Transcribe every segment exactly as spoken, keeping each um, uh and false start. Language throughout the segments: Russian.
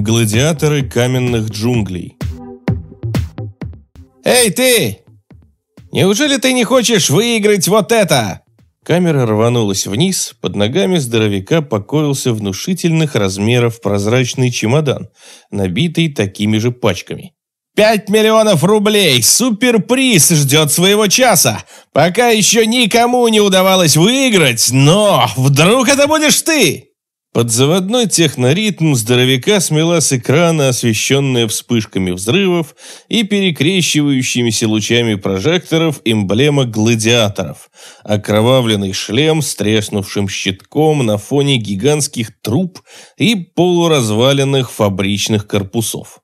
Гладиаторы каменных джунглей. «Эй, ты! Неужели ты не хочешь выиграть вот это?» Камера рванулась вниз, под ногами здоровяка покоился внушительных размеров прозрачный чемодан, набитый такими же пачками. «Пять миллионов рублей! Суперприз ждет своего часа! Пока еще никому не удавалось выиграть, но вдруг это будешь ты!» Под заводной техноритм здоровяка смела с экрана, освещенная вспышками взрывов и перекрещивающимися лучами прожекторов, эмблема гладиаторов. Окровавленный шлем с треснувшим щитком на фоне гигантских труб и полуразваленных фабричных корпусов.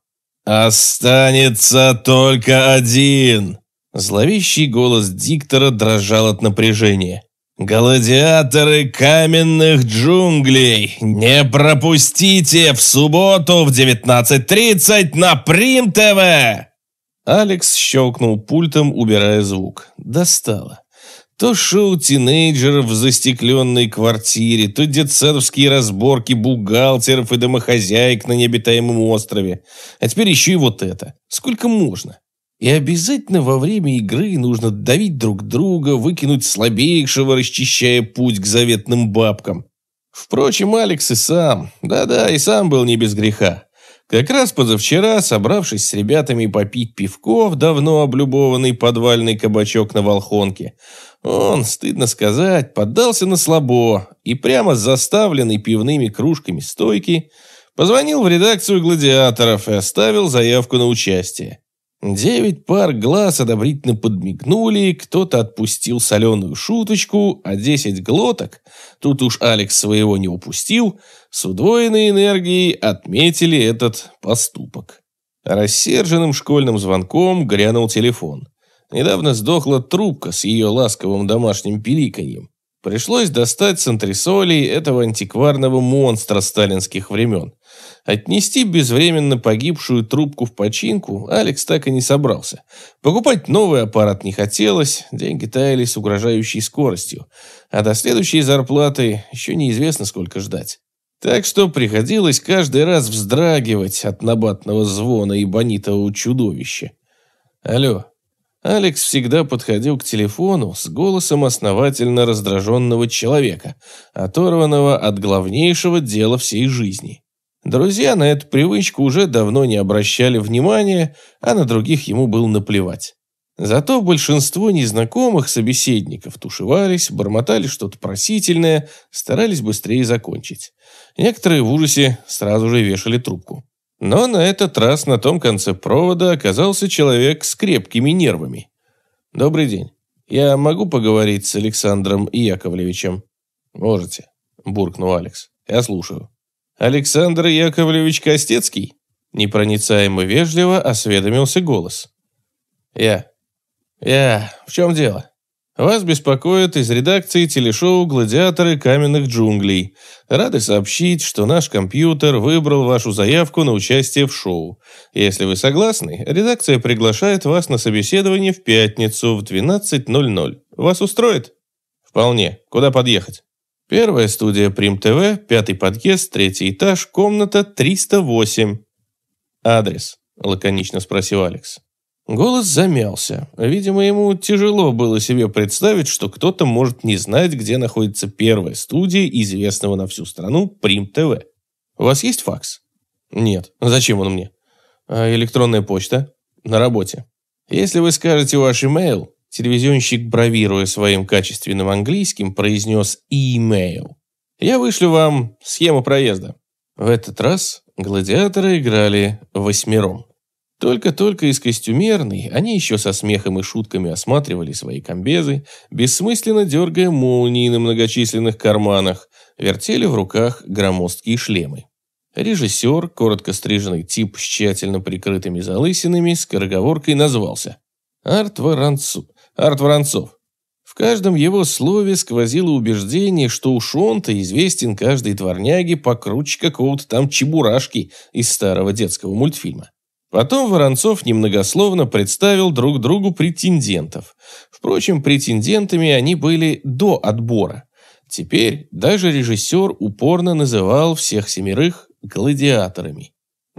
«Останется только один!» Зловещий голос диктора дрожал от напряжения. «Гладиаторы каменных джунглей! Не пропустите в субботу в девятнадцать тридцать на Прим-ТВ!» Алекс щелкнул пультом, убирая звук. Достало. То шоу тинейджеров в застекленной квартире, то детсадовские разборки бухгалтеров и домохозяек на необитаемом острове. А теперь еще и вот это. Сколько можно? И обязательно во время игры нужно давить друг друга, выкинуть слабейшего, расчищая путь к заветным бабкам. Впрочем, Алекс и сам, да-да, и сам был не без греха. Как раз позавчера, собравшись с ребятами попить пивко в давно облюбованный подвальный кабачок на Волхонке, он, стыдно сказать, поддался на слабо и прямо с заставленной пивными кружками стойки позвонил в редакцию «Гладиаторов» и оставил заявку на участие. Девять пар глаз одобрительно подмигнули, кто-то отпустил соленую шуточку, а десять глоток, тут уж Алекс своего не упустил, с удвоенной энергией отметили этот поступок. Рассерженным школьным звонком грянул телефон. Недавно сдохла трубка с ее ласковым домашним пиликаньем. Пришлось достать с антресолей этого антикварного монстра сталинских времен. Отнести безвременно погибшую трубку в починку Алекс так и не собрался. Покупать новый аппарат не хотелось, деньги таяли с угрожающей скоростью, а до следующей зарплаты еще неизвестно сколько ждать. Так что приходилось каждый раз вздрагивать от набатного звона ибонитового чудовища. Алло. Алекс всегда подходил к телефону с голосом основательно раздраженного человека, оторванного от главнейшего дела всей жизни. Друзья на эту привычку уже давно не обращали внимания, а на других ему было наплевать. Зато большинство незнакомых собеседников тушевались, бормотали что-то просительное, старались быстрее закончить. Некоторые в ужасе сразу же вешали трубку. Но на этот раз на том конце провода оказался человек с крепкими нервами. «Добрый день. Я могу поговорить с Александром Яковлевичем?» «Можете», – буркнул Алекс. «Я слушаю». «Александр Яковлевич Костецкий?» Непроницаемо вежливо осведомился голос. «Я. Я. В чем дело?» «Вас беспокоит из редакции телешоу «Гладиаторы каменных джунглей». Рады сообщить, что наш компьютер выбрал вашу заявку на участие в шоу. Если вы согласны, редакция приглашает вас на собеседование в пятницу в двенадцать ноль ноль. Вас устроит?» «Вполне. Куда подъехать?» «Первая студия Прим-ТВ, пятый подъезд, третий этаж, комната триста восемь». «Адрес?» – лаконично спросил Алекс. Голос замялся. Видимо, ему тяжело было себе представить, что кто-то может не знать, где находится первая студия известного на всю страну Прим-ТВ. «У вас есть факс?» «Нет. Зачем он мне?» «А электронная почта?» «На работе». «Если вы скажете ваш имейл», телевизионщик, бравируя своим качественным английским, произнес «имейл», «я вышлю вам схему проезда». В этот раз гладиаторы играли восьмером. Только-только из костюмерной, они еще со смехом и шутками осматривали свои комбезы, бессмысленно дергая молнии на многочисленных карманах, вертели в руках громоздкие шлемы. Режиссер, коротко стриженный тип с тщательно прикрытыми залысинами, скороговоркой назвался Арт Воронцов. Арт Воронцов. В каждом его слове сквозило убеждение, что уж он-то известен каждой дворняге покруче какого-то там чебурашки из старого детского мультфильма. Потом Воронцов немногословно представил друг другу претендентов. Впрочем, претендентами они были до отбора. Теперь даже режиссер упорно называл всех семерых гладиаторами.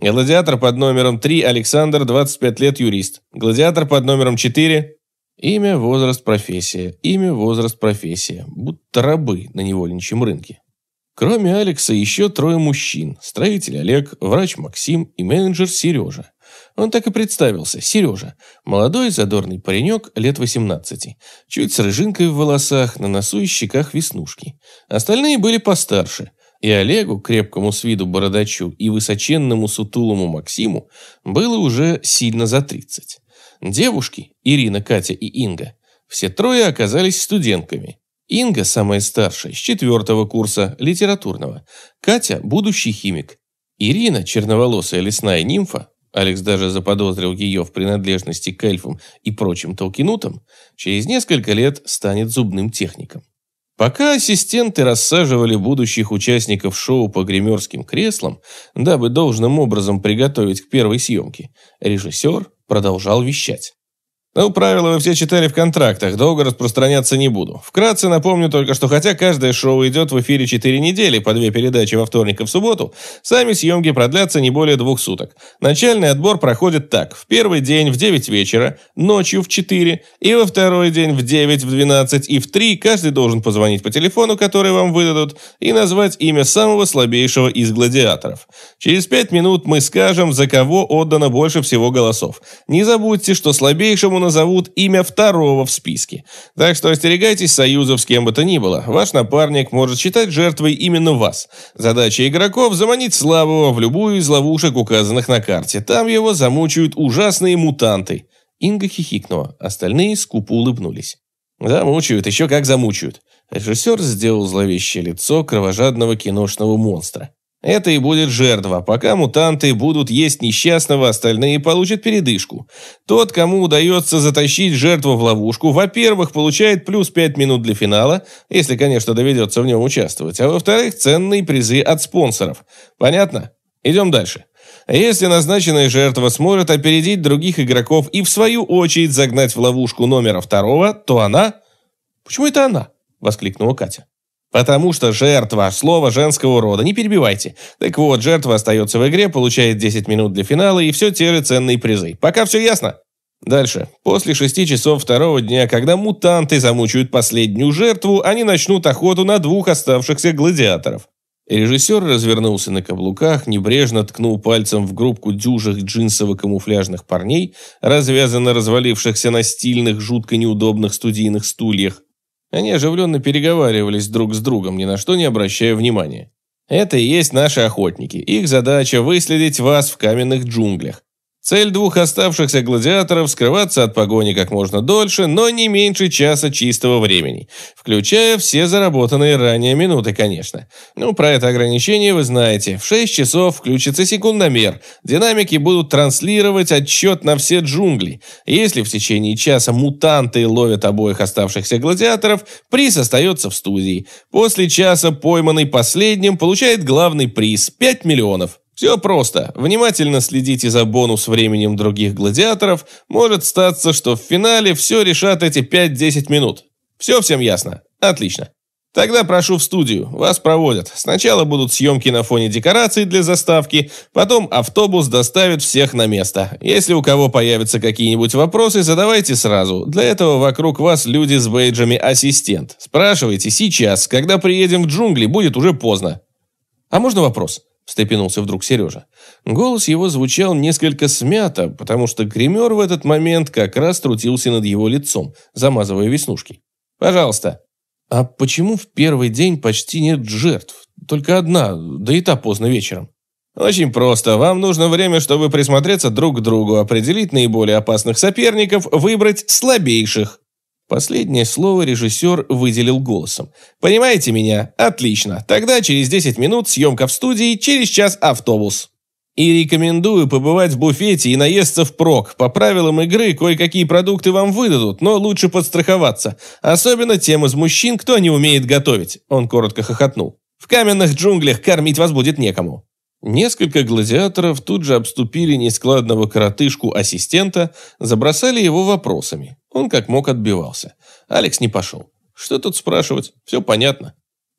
Гладиатор под номером три Александр, двадцать пять лет, юрист. Гладиатор под номером четыре... Имя, возраст, профессия. Имя, возраст, профессия. Будто рабы на невольничьем рынке. Кроме Алекса еще трое мужчин. Строитель Олег, врач Максим и менеджер Сережа. Он так и представился. Сережа. Молодой задорный паренек лет восемнадцати. Чуть с рыжинкой в волосах, на носу и щеках веснушки. Остальные были постарше. И Олегу, крепкому с виду бородачу, и высоченному сутулому Максиму было уже сильно за тридцать. Девушки, Ирина, Катя и Инга, все трое оказались студентками. Инга, самая старшая, с четвертого курса, литературного. Катя – будущий химик. Ирина, черноволосая лесная нимфа, Алекс даже заподозрил ее в принадлежности к эльфам и прочим толкинутам, через несколько лет станет зубным техником. Пока ассистенты рассаживали будущих участников шоу по гримерским креслам, дабы должным образом приготовить к первой съемке, режиссер продолжал вещать. Ну, правила вы все читали в контрактах, долго распространяться не буду. Вкратце напомню только, что хотя каждое шоу идет в эфире четыре недели, по две передачи во вторник и в субботу, сами съемки продлятся не более двух суток. Начальный отбор проходит так. В первый день в девять вечера, ночью в четыре, и во второй день в девять, в двенадцать и в три каждый должен позвонить по телефону, который вам выдадут, и назвать имя самого слабейшего из гладиаторов. Через пять минут мы скажем, за кого отдано больше всего голосов. Не забудьте, что слабейшему назовут имя второго в списке. Так что остерегайтесь союзов с кем бы то ни было. Ваш напарник может считать жертвой именно вас. Задача игроков – заманить слабого в любую из ловушек, указанных на карте. Там его замучают ужасные мутанты. Инга хихикнула, остальные скупо улыбнулись. Замучают, еще как замучают. Режиссер сделал зловещее лицо кровожадного киношного монстра. Это и будет жертва. Пока мутанты будут есть несчастного, остальные получат передышку. Тот, кому удается затащить жертву в ловушку, во-первых, получает плюс пять минут для финала, если, конечно, доведется в нем участвовать, а во-вторых, ценные призы от спонсоров. Понятно? Идем дальше. Если назначенная жертва сможет опередить других игроков и в свою очередь загнать в ловушку номера второго, то она... Почему это она? Воскликнула Катя. Потому что жертва, слово женского рода, не перебивайте. Так вот, жертва остается в игре, получает десять минут для финала и все те же ценные призы. Пока все ясно? Дальше. После шести часов второго дня, когда мутанты замучают последнюю жертву, они начнут охоту на двух оставшихся гладиаторов. Режиссер развернулся на каблуках, небрежно ткнул пальцем в группку дюжих джинсово-камуфляжных парней, развязанно развалившихся на стильных, жутко неудобных студийных стульях. Они оживленно переговаривались друг с другом, ни на что не обращая внимания. Это и есть наши охотники. Их задача – выследить вас в каменных джунглях. Цель двух оставшихся гладиаторов – скрываться от погони как можно дольше, но не меньше часа чистого времени, включая все заработанные ранее минуты, конечно. Ну, про это ограничение вы знаете. В шесть часов включится секундомер. Динамики будут транслировать отсчет на все джунгли. Если в течение часа мутанты ловят обоих оставшихся гладиаторов, приз остается в студии. После часа пойманный последним получает главный приз – пять миллионов. Все просто. Внимательно следите за бонус временем других гладиаторов. Может статься, что в финале все решат эти пять-десять минут. Все всем ясно? Отлично. Тогда прошу в студию. Вас проводят. Сначала будут съемки на фоне декораций для заставки, потом автобус доставит всех на место. Если у кого появятся какие-нибудь вопросы, задавайте сразу. Для этого вокруг вас люди с бейджами «Ассистент». Спрашивайте сейчас. Когда приедем в джунгли, будет уже поздно. А можно вопрос? Встрепенулся вдруг Сережа. Голос его звучал несколько смято, потому что гример в этот момент как раз трудился над его лицом, замазывая веснушки. «Пожалуйста». «А почему в первый день почти нет жертв? Только одна, да и та поздно вечером». «Очень просто. Вам нужно время, чтобы присмотреться друг к другу, определить наиболее опасных соперников, выбрать слабейших». Последнее слово режиссер выделил голосом. «Понимаете меня? Отлично. Тогда через десять минут съемка в студии, через час автобус. И рекомендую побывать в буфете и наесться впрок. По правилам игры кое-какие продукты вам выдадут, но лучше подстраховаться. Особенно тем из мужчин, кто не умеет готовить». Он коротко хохотнул. «В каменных джунглях кормить вас будет некому». Несколько гладиаторов тут же обступили нескладного коротышку-ассистента, забросали его вопросами. Он как мог отбивался. Алекс не пошел. Что тут спрашивать? Все понятно.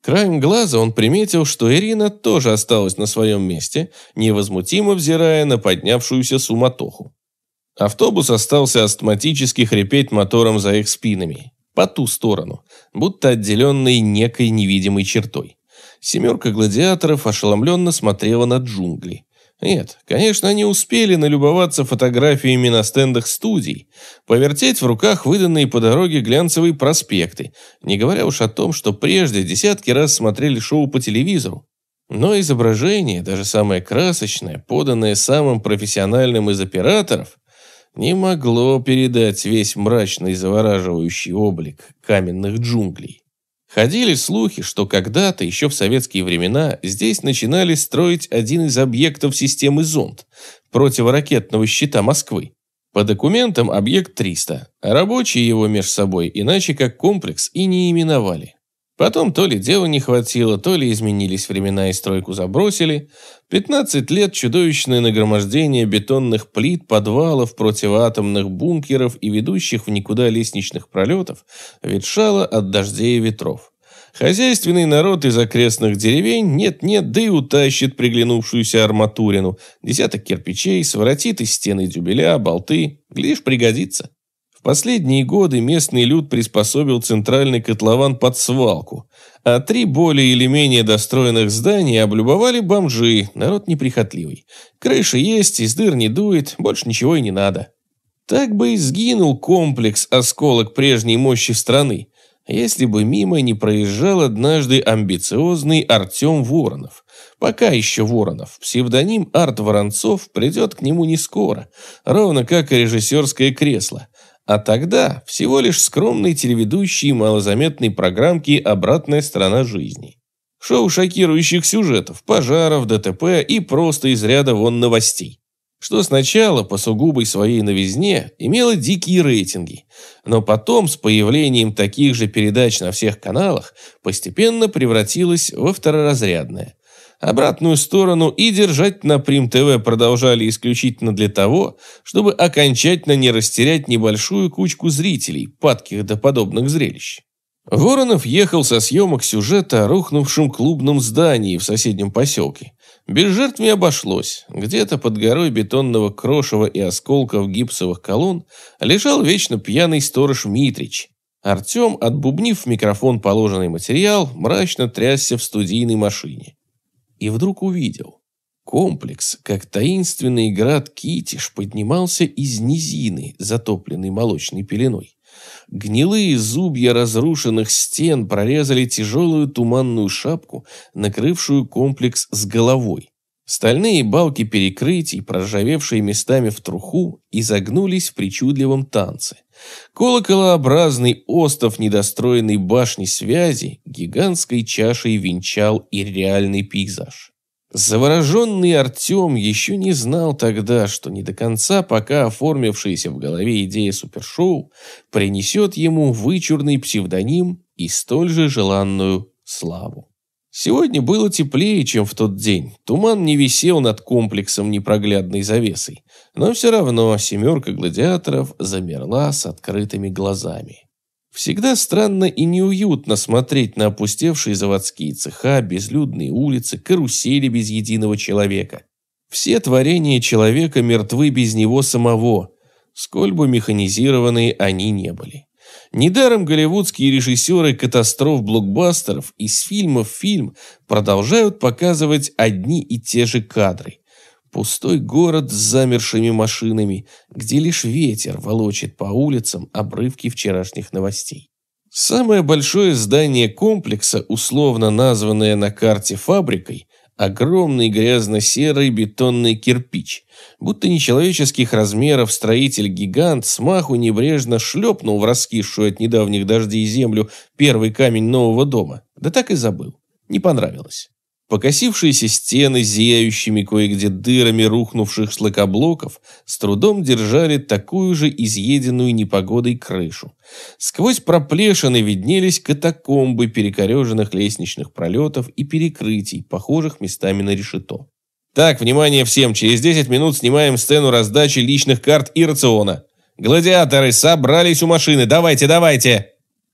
Краем глаза он приметил, что Ирина тоже осталась на своем месте, невозмутимо взирая на поднявшуюся суматоху. Автобус остался астматически хрипеть мотором за их спинами, по ту сторону, будто отделенный некой невидимой чертой. Семерка гладиаторов ошеломленно смотрела на джунгли. Нет, конечно, они успели налюбоваться фотографиями на стендах студий, повертеть в руках выданные по дороге глянцевые проспекты, не говоря уж о том, что прежде десятки раз смотрели шоу по телевизору. Но изображение, даже самое красочное, поданное самым профессиональным из операторов, не могло передать весь мрачный завораживающий облик каменных джунглей. Ходили слухи, что когда-то, еще в советские времена, здесь начинали строить один из объектов системы зонд, противоракетного щита Москвы. По документам объект триста, а рабочие его меж собой иначе как комплекс и не именовали. Потом то ли дела не хватило, то ли изменились времена и стройку забросили. пятнадцать лет чудовищное нагромождение бетонных плит, подвалов, противоатомных бункеров и ведущих в никуда лестничных пролетов ветшало от дождей и ветров. Хозяйственный народ из окрестных деревень нет-нет, да и утащит приглянувшуюся арматурину. Десяток кирпичей, своротит из стены дюбеля, болты. Глядишь, пригодится. В последние годы местный люд приспособил центральный котлован под свалку, а три более или менее достроенных здания облюбовали бомжи, народ неприхотливый. Крыша есть, из дыр не дует, больше ничего и не надо. Так бы и сгинул комплекс осколок прежней мощи страны, если бы мимо не проезжал однажды амбициозный Артем Воронов. Пока еще Воронов, псевдоним Арт Воронцов придет к нему не скоро, ровно как и режиссерское кресло. А тогда всего лишь скромный телеведущий малозаметной программки «Обратная сторона жизни». Шоу шокирующих сюжетов, пожаров, ДТП и просто из ряда вон новостей. Что сначала по сугубой своей новизне имело дикие рейтинги, но потом с появлением таких же передач на всех каналах постепенно превратилось во второразрядное. Обратную сторону и держать на Прим-ТВ продолжали исключительно для того, чтобы окончательно не растерять небольшую кучку зрителей, падких до подобных зрелищ. Воронов ехал со съемок сюжета о рухнувшем клубном здании в соседнем поселке. Без жертв не обошлось. Где-то под горой бетонного крошева и осколков гипсовых колонн лежал вечно пьяный сторож Митрич. Артем, отбубнив в микрофон положенный материал, мрачно трясся в студийной машине. И вдруг увидел. Комплекс, как таинственный град Китиш, поднимался из низины, затопленной молочной пеленой. Гнилые зубья разрушенных стен прорезали тяжелую туманную шапку, накрывшую комплекс с головой. Стальные балки перекрытий, проржавевшие местами в труху, изогнулись в причудливом танце. Колоколообразный остов недостроенной башни связи гигантской чашей венчал и реальный пейзаж. Завороженный Артем еще не знал тогда, что не до конца пока оформившаяся в голове идея супершоу принесет ему вычурный псевдоним и столь же желанную славу. Сегодня было теплее, чем в тот день. Туман не висел над комплексом непроглядной завесой, но все равно семерка гладиаторов замерла с открытыми глазами. Всегда странно и неуютно смотреть на опустевшие заводские цеха, безлюдные улицы, карусели без единого человека. Все творения человека мертвы без него самого, сколь бы механизированные они не были. Недаром голливудские режиссеры катастроф-блокбастеров из фильма в фильм продолжают показывать одни и те же кадры. Пустой город с замершими машинами, где лишь ветер волочит по улицам обрывки вчерашних новостей. Самое большое здание комплекса, условно названное на карте фабрикой, огромный грязно-серый бетонный кирпич. Будто нечеловеческих размеров строитель-гигант смаху небрежно шлепнул в раскисшую от недавних дождей землю первый камень нового дома. Да так и забыл. Не понравилось. Покосившиеся стены с зияющими кое-где дырами рухнувших шлакоблоков с трудом держали такую же изъеденную непогодой крышу. Сквозь проплешины виднелись катакомбы перекореженных лестничных пролетов и перекрытий, похожих местами на решето. Так, внимание всем, через десять минут снимаем сцену раздачи личных карт и рациона. Гладиаторы собрались у машины, давайте, давайте!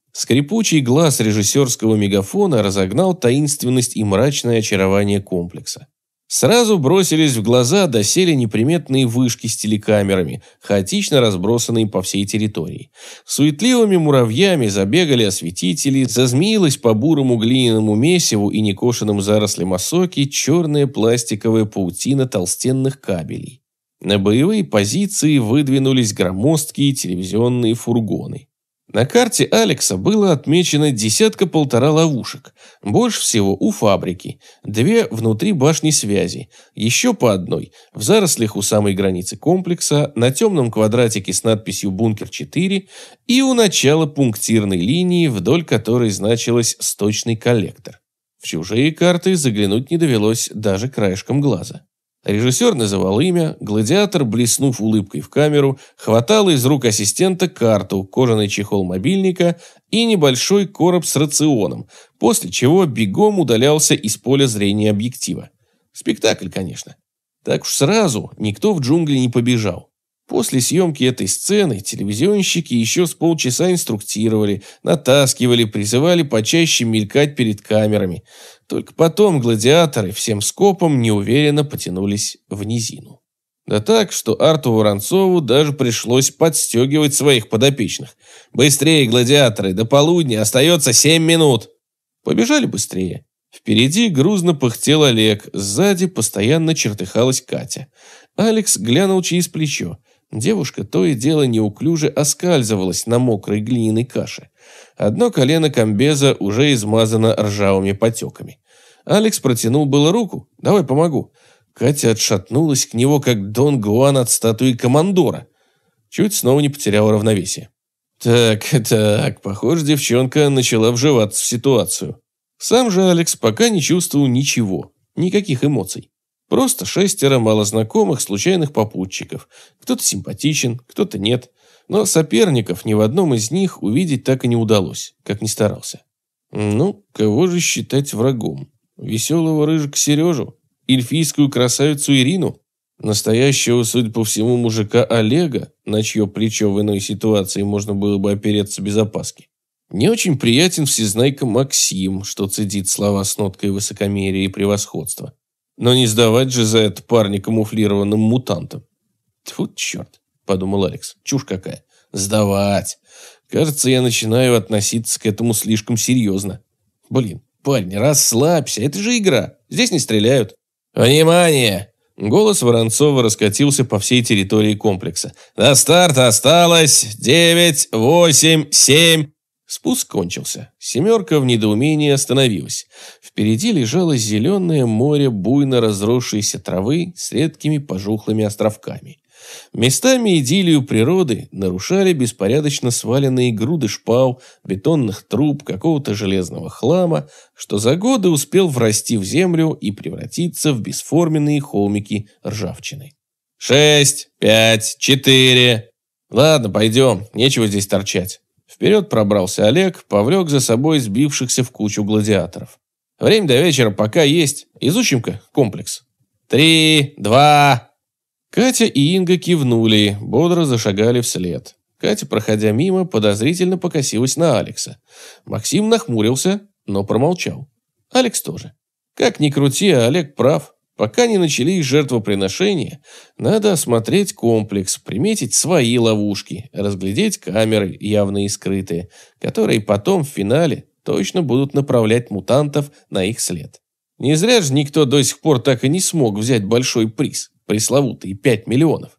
Скрипучий глаз режиссерского мегафона разогнал таинственность и мрачное очарование комплекса. Сразу бросились в глаза доселе неприметные вышки с телекамерами, хаотично разбросанные по всей территории. Суетливыми муравьями забегали осветители, зазмеилась по бурому глиняному месиву и некошенным зарослям осоки черная пластиковая паутина толстенных кабелей. На боевые позиции выдвинулись громоздкие телевизионные фургоны. На карте Алекса было отмечено десятка-полтора ловушек. Больше всего у фабрики. Две внутри башни связи. Еще по одной в зарослях у самой границы комплекса, на темном квадратике с надписью «Бункер четыре» и у начала пунктирной линии, вдоль которой значилось «Сточный коллектор». В чужие карты заглянуть не довелось даже краешком глаза. Режиссер называл имя, гладиатор, блеснув улыбкой в камеру, хватал из рук ассистента карту, кожаный чехол мобильника и небольшой короб с рационом, после чего бегом удалялся из поля зрения объектива. Спектакль, конечно. Так уж сразу никто в джунгли не побежал. После съемки этой сцены телевизионщики еще с полчаса инструктировали, натаскивали, призывали почаще мелькать перед камерами. Только потом гладиаторы всем скопом неуверенно потянулись в низину. Да так, что Арту Воронцову даже пришлось подстегивать своих подопечных. «Быстрее, гладиаторы, до полудня остается семь минут!» Побежали быстрее. Впереди грузно пыхтел Олег, сзади постоянно чертыхалась Катя. Алекс глянул через плечо. Девушка то и дело неуклюже оскальзывалась на мокрой глиняной каше. Одно колено комбеза уже измазано ржавыми потеками. Алекс протянул было руку. «Давай помогу». Катя отшатнулась к него, как Дон Гуан от статуи командора. Чуть снова не потеряла равновесие. Так, так, похоже, девчонка начала вживаться в ситуацию. Сам же Алекс пока не чувствовал ничего, никаких эмоций. Просто шестеро малознакомых случайных попутчиков. Кто-то симпатичен, кто-то нет. Но соперников ни в одном из них увидеть так и не удалось, как ни старался. Ну, кого же считать врагом? Веселого рыжика Сережу? Эльфийскую красавицу Ирину? Настоящего, судя по всему, мужика Олега, на чье плечо в иной ситуации можно было бы опереться без опаски? Не очень приятен всезнайка Максим, что цедит слова с ноткой высокомерия и превосходства. Но не сдавать же за это парня камуфлированным мутантом. Тьфу, черт, подумал Алекс, чушь какая. Сдавать. Кажется, я начинаю относиться к этому слишком серьезно. Блин, парень, расслабься, это же игра. Здесь не стреляют. Внимание! Голос Воронцова раскатился по всей территории комплекса. До старта осталось девять, восемь, семь... Спуск кончился. Семерка в недоумении остановилась. Впереди лежало зеленое море буйно разросшейся травы с редкими пожухлыми островками. Местами идиллию природы нарушали беспорядочно сваленные груды шпал, бетонных труб, какого-то железного хлама, что за годы успел врасти в землю и превратиться в бесформенные холмики ржавчины. «Шесть, пять, четыре...» «Ладно, пойдем, нечего здесь торчать». Вперед пробрался Олег, повлек за собой сбившихся в кучу гладиаторов. Время до вечера пока есть. Изучим-ка комплекс. Три, два... Катя и Инга кивнули, бодро зашагали вслед. Катя, проходя мимо, подозрительно покосилась на Алекса. Максим нахмурился, но промолчал. Алекс тоже. Как ни крути, а Олег прав. Пока не начались жертвоприношения, надо осмотреть комплекс, приметить свои ловушки, разглядеть камеры, явно и скрытые, которые потом в финале точно будут направлять мутантов на их след. Не зря же никто до сих пор так и не смог взять большой приз, пресловутые пять миллионов.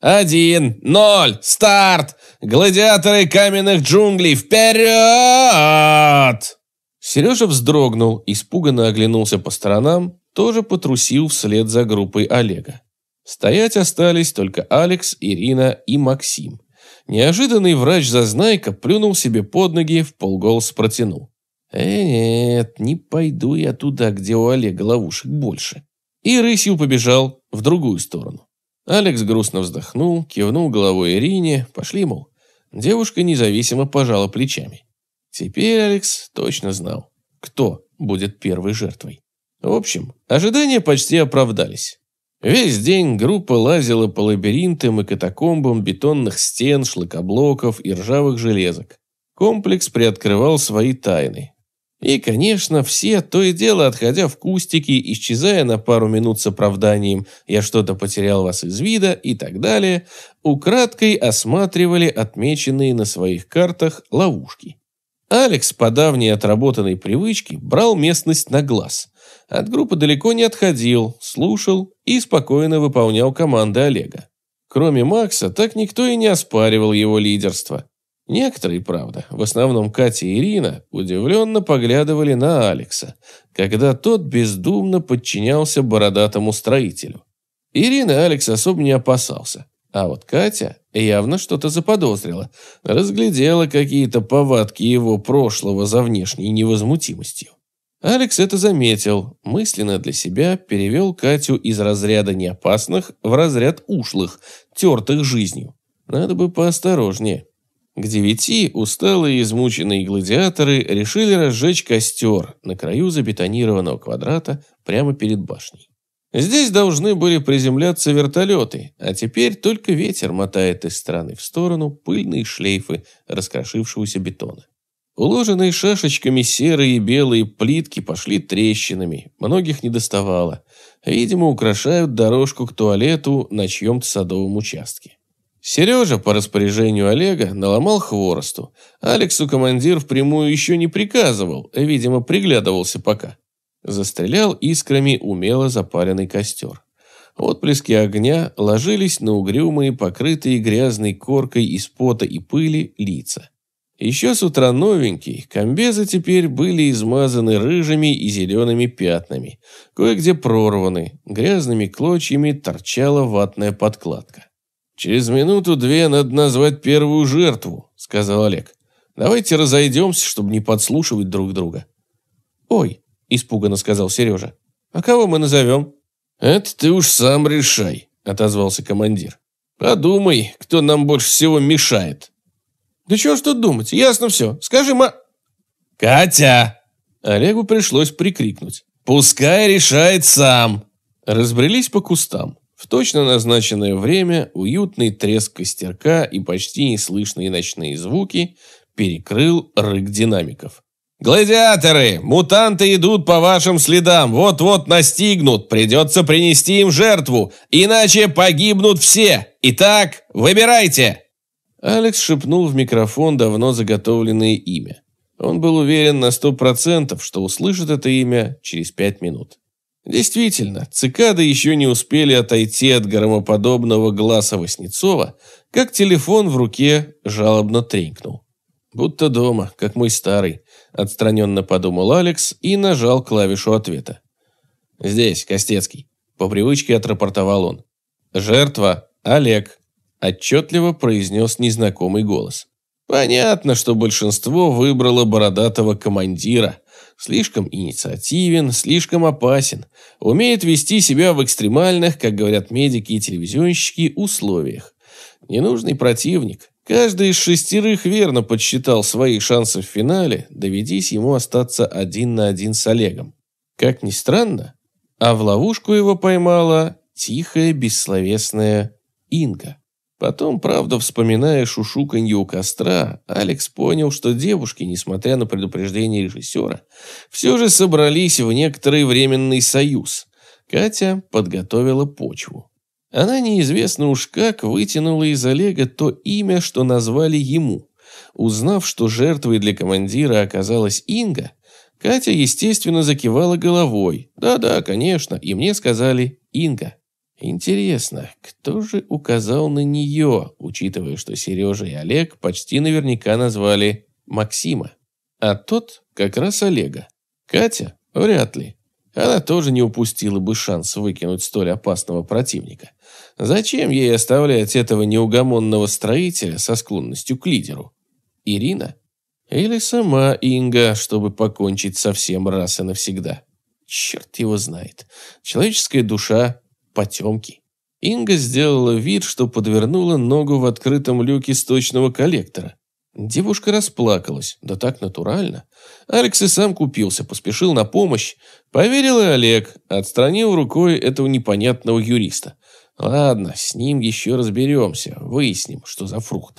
Один, ноль, старт! Гладиаторы каменных джунглей, вперед! Сережа вздрогнул, испуганно оглянулся по сторонам, тоже потрусил вслед за группой Олега. Стоять остались только Алекс, Ирина и Максим. Неожиданный врач-зазнайка плюнул себе под ноги, вполголоса протянул. «Э, нет, не пойду я туда, где у Олега ловушек больше». И рысью побежал в другую сторону. Алекс грустно вздохнул, кивнул головой Ирине, пошли, мол. Девушка независимо пожала плечами. Теперь Алекс точно знал, кто будет первой жертвой. В общем, ожидания почти оправдались. Весь день группа лазила по лабиринтам и катакомбам бетонных стен, шлакоблоков и ржавых железок. Комплекс приоткрывал свои тайны. И, конечно, все, то и дело, отходя в кустики, исчезая на пару минут с оправданием «я что-то потерял вас из вида» и так далее, украдкой осматривали отмеченные на своих картах ловушки. Алекс, по давней отработанной привычке, брал местность на глаз. От группы далеко не отходил, слушал и спокойно выполнял команды Олега. Кроме Макса, так никто и не оспаривал его лидерство. Некоторые, правда, в основном Катя и Ирина, удивленно поглядывали на Алекса, когда тот бездумно подчинялся бородатому строителю. Ирины Алекс особо не опасался, а вот Катя явно что-то заподозрила, разглядела какие-то повадки его прошлого за внешней невозмутимостью. Алекс это заметил, мысленно для себя перевел Катю из разряда неопасных в разряд ушлых, тертых жизнью. Надо бы поосторожнее. К девяти усталые и измученные гладиаторы решили разжечь костер на краю забетонированного квадрата прямо перед башней. Здесь должны были приземляться вертолеты, а теперь только ветер мотает из стороны в сторону пыльные шлейфы раскрошившегося бетона. Уложенные шашечками серые и белые плитки пошли трещинами, многих не доставало. Видимо, украшают дорожку к туалету на чьем-то садовом участке. Сережа по распоряжению Олега наломал хворосту. Алексу командир впрямую еще не приказывал, видимо, приглядывался пока. Застрелял искрами умело запаленный костер. Отблески огня ложились на угрюмые, покрытые грязной коркой из пота и пыли лица. Еще с утра новенькие, комбезы теперь были измазаны рыжими и зелеными пятнами, кое-где прорваны, грязными клочьями торчала ватная подкладка. «Через минуту-две надо назвать первую жертву», — сказал Олег. «Давайте разойдемся, чтобы не подслушивать друг друга». «Ой», — испуганно сказал Сережа, — «а кого мы назовем?» «Это ты уж сам решай», — отозвался командир. «Подумай, кто нам больше всего мешает». «Да чего ж тут думать, ясно все. Скажи, ма...» «Катя!» Олегу пришлось прикрикнуть. «Пускай решает сам!» Разбрелись по кустам. В точно назначенное время уютный треск костерка и почти неслышные ночные звуки перекрыл рык динамиков. «Гладиаторы! Мутанты идут по вашим следам! Вот-вот настигнут! Придется принести им жертву! Иначе погибнут все! Итак, выбирайте!» Алекс шепнул в микрофон давно заготовленное имя. Он был уверен на сто процентов, что услышит это имя через пять минут. Действительно, цикады еще не успели отойти от громоподобного глаза Васнецова, как телефон в руке жалобно тренькнул. «Будто дома, как мой старый», — отстраненно подумал Алекс и нажал клавишу ответа. «Здесь, Костецкий», — по привычке отрапортовал он. «Жертва — Олег», — отчетливо произнес незнакомый голос. Понятно, что большинство выбрало бородатого командира. Слишком инициативен, слишком опасен. Умеет вести себя в экстремальных, как говорят медики и телевизионщики, условиях. Ненужный противник. Каждый из шестерых верно подсчитал свои шансы в финале, доведись ему остаться один на один с Олегом. Как ни странно, а в ловушку его поймала тихая, бессловесная Инга. Потом, правда, вспоминая шушуканье у костра, Алекс понял, что девушки, несмотря на предупреждение режиссера, все же собрались в некоторый временный союз. Катя подготовила почву. Она неизвестно уж как вытянула из Олега то имя, что назвали ему. Узнав, что жертвой для командира оказалась Инга, Катя, естественно, закивала головой. Да-да, конечно, и мне сказали Инга. Интересно, кто же указал на нее, учитывая, что Сережа и Олег почти наверняка назвали Максима? А тот как раз Олега. Катя? Вряд ли. Она тоже не упустила бы шанс выкинуть столь опасного противника. Зачем ей оставлять этого неугомонного строителя со склонностью к лидеру? Ирина? Или сама Инга, чтобы покончить со всем раз и навсегда? Черт его знает. Человеческая душа потемки. Инга сделала вид, что подвернула ногу в открытом люке сточного коллектора. Девушка расплакалась, да так натурально. Алекс и сам купился, поспешил на помощь. Поверил и Олег, отстранил рукой этого непонятного юриста. Ладно, с ним еще разберемся, выясним, что за фрукт.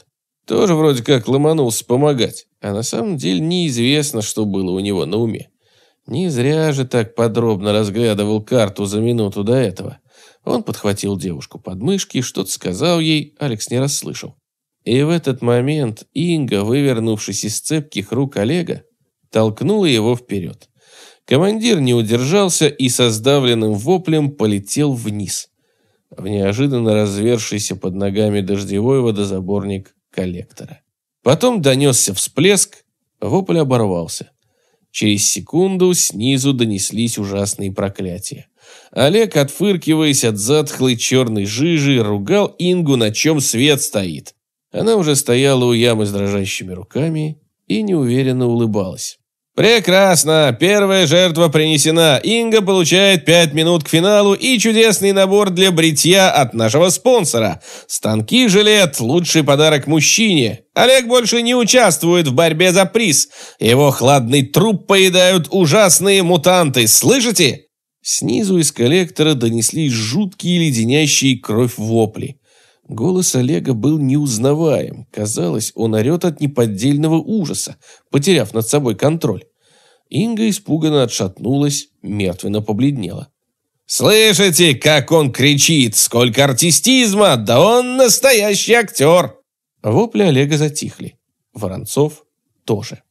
Тоже вроде как ломанулся помогать, а на самом деле неизвестно, что было у него на уме. Не зря же так подробно разглядывал карту за минуту до этого. Он подхватил девушку под мышки, что-то сказал ей, Алекс не расслышал. И в этот момент Инга, вывернувшись из цепких рук Олега, толкнула его вперед. Командир не удержался и со сдавленным воплем полетел вниз, в неожиданно развершийся под ногами дождевой водозаборник коллектора. Потом донесся всплеск, вопль оборвался. Через секунду снизу донеслись ужасные проклятия. Олег, отфыркиваясь от затхлой черной жижи, ругал Ингу, на чем свет стоит. Она уже стояла у ямы с дрожащими руками и неуверенно улыбалась. «Прекрасно! Первая жертва принесена. Инга получает пять минут к финалу и чудесный набор для бритья от нашего спонсора. Станки-жилет – лучший подарок мужчине. Олег больше не участвует в борьбе за приз. Его хладный труп поедают ужасные мутанты. Слышите?» Снизу из коллектора донеслись жуткие леденящие кровь вопли. Голос Олега был неузнаваем. Казалось, он орет от неподдельного ужаса, потеряв над собой контроль. Инга испуганно отшатнулась, мертвенно побледнела. «Слышите, как он кричит? Сколько артистизма! Да он настоящий актер!» Вопли Олега затихли. Воронцов тоже.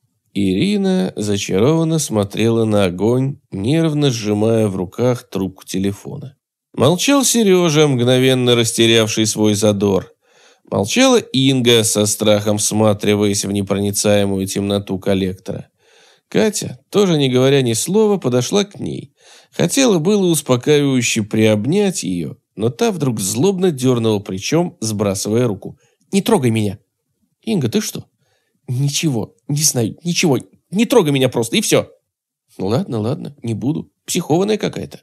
Ирина зачарованно смотрела на огонь, нервно сжимая в руках трубку телефона. Молчал Сережа, мгновенно растерявший свой задор. Молчала Инга, со страхом всматриваясь в непроницаемую темноту коллектора. Катя, тоже не говоря ни слова, подошла к ней. Хотела было успокаивающе приобнять ее, но та вдруг злобно дернула плечом, сбрасывая руку. «Не трогай меня!» «Инга, ты что?» «Ничего, не знаю, ничего. Не трогай меня просто, и все!» «Ладно, ладно, не буду. Психованная какая-то».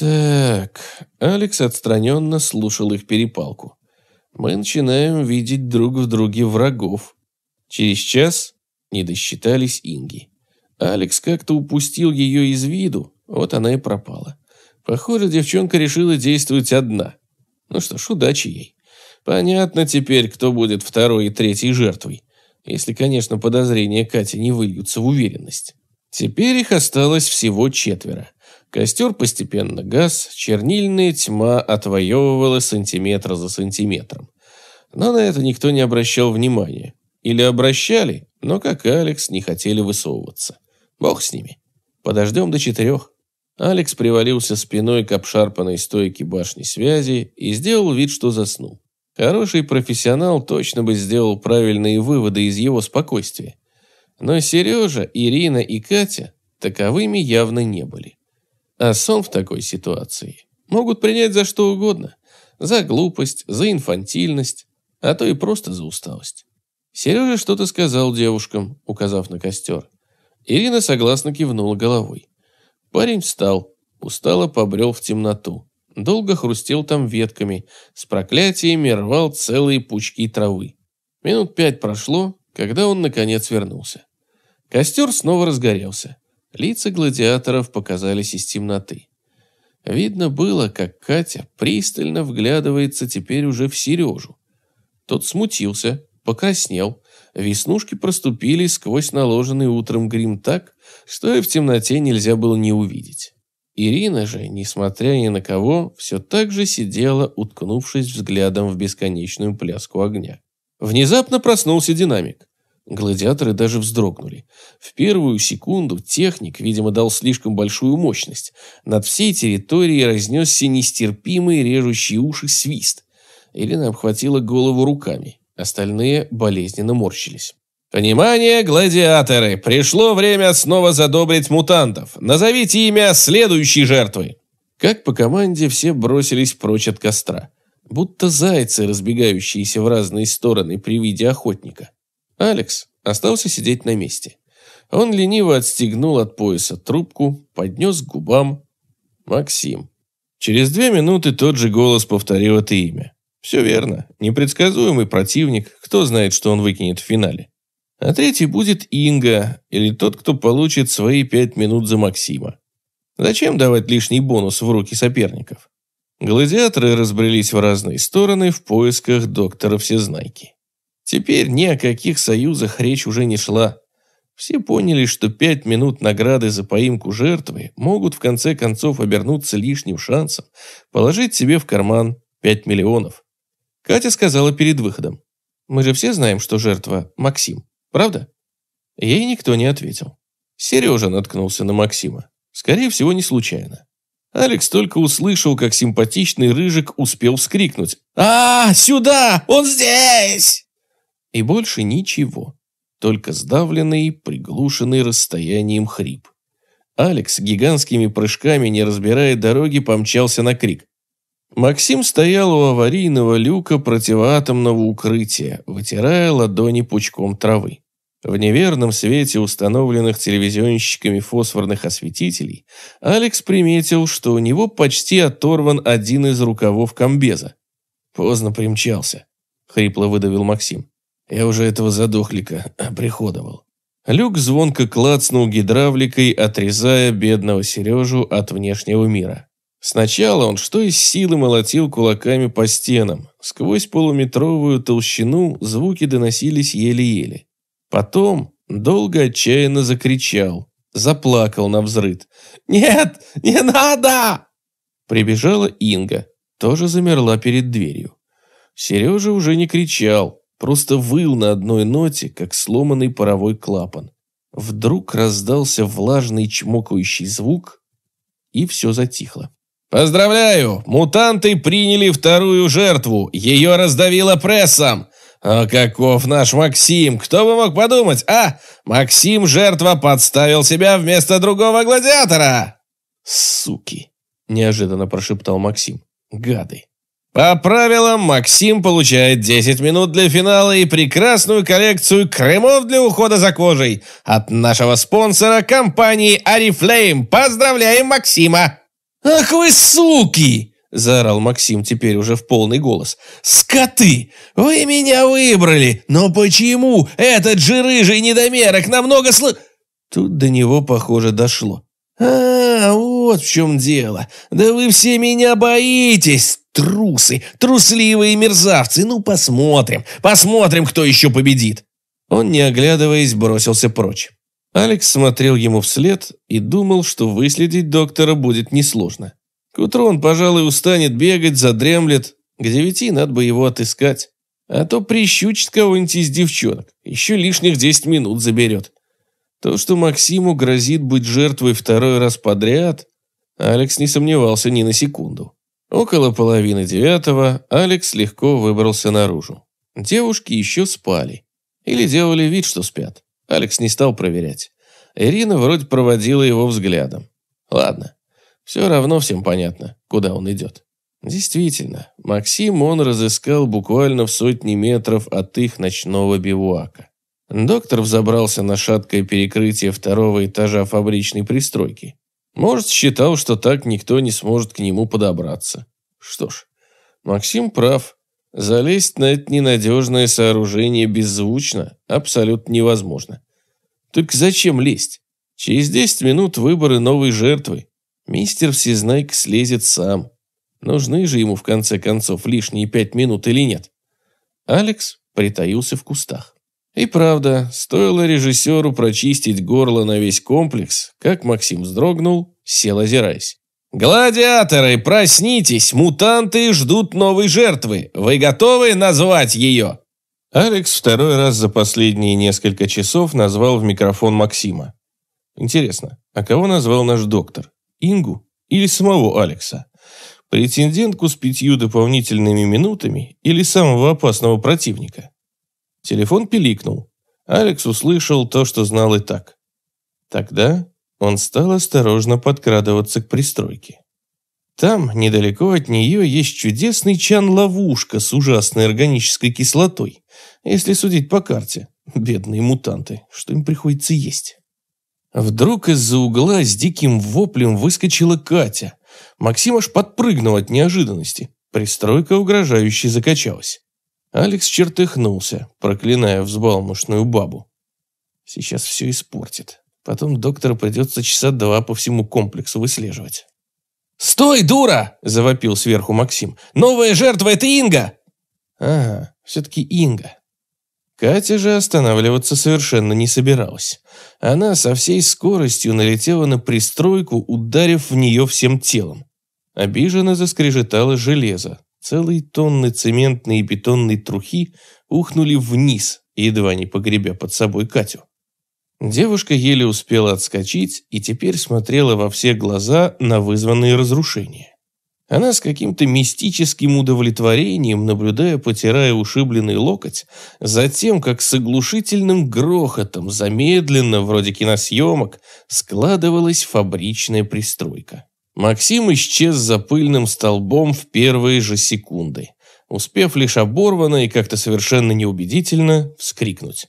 Так, Алекс отстраненно слушал их перепалку. Мы начинаем видеть друг в друге врагов. Через час не досчитались Инги. Алекс как-то упустил ее из виду, вот она и пропала. Похоже, девчонка решила действовать одна. Ну что ж, удачи ей. Понятно теперь, кто будет второй и третьей жертвой. Если, конечно, подозрения Кати не выльются в уверенность. Теперь их осталось всего четверо. Костер постепенно гас, чернильная тьма отвоевывала сантиметр за сантиметром. Но на это никто не обращал внимания. Или обращали, но, как и Алекс, не хотели высовываться. Бог с ними. Подождем до четырех. Алекс привалился спиной к обшарпанной стойке башни связи и сделал вид, что заснул. Хороший профессионал точно бы сделал правильные выводы из его спокойствия. Но Сережа, Ирина и Катя таковыми явно не были. А сон в такой ситуации могут принять за что угодно. За глупость, за инфантильность, а то и просто за усталость. Сережа что-то сказал девушкам, указав на костер. Ирина согласно кивнула головой. Парень встал, устало побрел в темноту. Долго хрустел там ветками, с проклятиями рвал целые пучки травы. Минут пять прошло, когда он наконец вернулся. Костер снова разгорелся. Лица гладиаторов показались из темноты. Видно было, как Катя пристально вглядывается теперь уже в Сережу. Тот смутился, покраснел, веснушки проступили сквозь наложенный утром грим так, что и в темноте нельзя было не увидеть. Ирина же, несмотря ни на кого, все так же сидела, уткнувшись взглядом в бесконечную пляску огня. Внезапно проснулся динамик. Гладиаторы даже вздрогнули. В первую секунду техник, видимо, дал слишком большую мощность. Над всей территорией разнесся нестерпимый режущий уши свист. Ирина обхватила голову руками. Остальные болезненно морщились. «Внимание, гладиаторы! Пришло время снова задобрить мутантов. Назовите имя следующей жертвы!» Как по команде все бросились прочь от костра. Будто зайцы, разбегающиеся в разные стороны при виде охотника. Алекс остался сидеть на месте. Он лениво отстегнул от пояса трубку, поднес к губам. Максим. Через две минуты тот же голос повторил это имя. Все верно. Непредсказуемый противник. Кто знает, что он выкинет в финале. А третий будет Инга, или тот, кто получит свои пять минут за Максима. Зачем давать лишний бонус в руки соперников? Гладиаторы разбрелись в разные стороны в поисках доктора Всезнайки. Теперь ни о каких союзах речь уже не шла. Все поняли, что пять минут награды за поимку жертвы могут в конце концов обернуться лишним шансом положить себе в карман пять миллионов. Катя сказала перед выходом: «Мы же все знаем, что жертва Максим, правда?» Ей никто не ответил. Сережа наткнулся на Максима. Скорее всего, не случайно. Алекс только услышал, как симпатичный рыжик успел вскрикнуть: «А, сюда! Он здесь!» И больше ничего. Только сдавленный, приглушенный расстоянием хрип. Алекс гигантскими прыжками, не разбирая дороги, помчался на крик. Максим стоял у аварийного люка противоатомного укрытия, вытирая ладони пучком травы. В неверном свете установленных телевизионщиками фосфорных осветителей Алекс приметил, что у него почти оторван один из рукавов комбеза. «Поздно примчался», — хрипло выдавил Максим. «Я уже этого задохлика оприходовал». Люк звонко клацнул гидравликой, отрезая бедного Сережу от внешнего мира. Сначала он что из силы молотил кулаками по стенам. Сквозь полуметровую толщину звуки доносились еле-еле. Потом долго отчаянно закричал, заплакал навзрыд. «Нет, не надо!» Прибежала Инга, тоже замерла перед дверью. Сережа уже не кричал, просто выл на одной ноте, как сломанный паровой клапан. Вдруг раздался влажный чмокающий звук, и все затихло. «Поздравляю! Мутанты приняли вторую жертву! Ее раздавило прессом! А каков наш Максим! Кто бы мог подумать, а? Максим, жертва, подставил себя вместо другого гладиатора!» «Суки!» – неожиданно прошептал Максим. «Гады!» По правилам, Максим получает десять минут для финала и прекрасную коллекцию кремов для ухода за кожей от нашего спонсора компании Oriflame. Поздравляем Максима! «Ах вы суки!» – заорал Максим теперь уже в полный голос. «Скоты! Вы меня выбрали! Но почему этот же рыжий недомерок намного сл...» Тут до него, похоже, дошло. «А, вот в чем дело! Да вы все меня боитесь! Трусы! Трусливые мерзавцы! Ну, посмотрим! Посмотрим, кто еще победит!» Он, не оглядываясь, бросился прочь. Алекс смотрел ему вслед и думал, что выследить доктора будет несложно. К утру он, пожалуй, устанет бегать, задремлет. К девяти надо бы его отыскать. А то прищучит кого-нибудь из девчонок. Еще лишних десять минут заберет. То, что Максиму грозит быть жертвой второй раз подряд, Алекс не сомневался ни на секунду. Около половины девятого Алекс легко выбрался наружу. Девушки еще спали. Или делали вид, что спят. Алекс не стал проверять. Ирина вроде проводила его взглядом. Ладно, все равно всем понятно, куда он идет. Действительно, Максим он разыскал буквально в сотни метров от их ночного бивуака. Доктор взобрался на шаткое перекрытие второго этажа фабричной пристройки. Может, считал, что так никто не сможет к нему подобраться. Что ж, Максим прав. Залезть на это ненадежное сооружение беззвучно абсолютно невозможно. Только зачем лезть? Через десять минут выборы новой жертвы. Мистер Всезнайка слезет сам. Нужны же ему в конце концов лишние пять минут или нет? Алекс притаился в кустах. И правда, стоило режиссеру прочистить горло на весь комплекс, как Максим вздрогнул, сел озираясь. «Гладиаторы, проснитесь! Мутанты ждут новой жертвы! Вы готовы назвать ее?» Алекс второй раз за последние несколько часов назвал в микрофон Максима. Интересно, а кого назвал наш доктор? Ингу или самого Алекса? Претендентку с пятью дополнительными минутами или самого опасного противника? Телефон пиликнул. Алекс услышал то, что знал и так. Тогда он стал осторожно подкрадываться к пристройке. Там, недалеко от нее, есть чудесный чан-ловушка с ужасной органической кислотой. Если судить по карте, бедные мутанты, что им приходится есть. Вдруг из-за угла с диким воплем выскочила Катя. Максим аж подпрыгнул от неожиданности. Пристройка угрожающе закачалась. Алекс чертыхнулся, проклиная взбалмошную бабу. Сейчас все испортит. Потом доктору придется часа два по всему комплексу выслеживать. «Стой, дура!» – завопил сверху Максим. «Новая жертва – это Инга!» «Ага, все-таки Инга. Катя же останавливаться совершенно не собиралась. Она со всей скоростью налетела на пристройку, ударив в нее всем телом. Обиженно заскрежетало железо. Целые тонны цементной и бетонной трухи ухнули вниз, едва не погребя под собой Катю. Девушка еле успела отскочить и теперь смотрела во все глаза на вызванные разрушения. Она с каким-то мистическим удовлетворением, наблюдая, потирая ушибленный локоть, за тем, как с оглушительным грохотом, замедленно, вроде киносъемок, складывалась фабричная пристройка. Максим исчез за пыльным столбом в первые же секунды, успев лишь оборванно и как-то совершенно неубедительно вскрикнуть.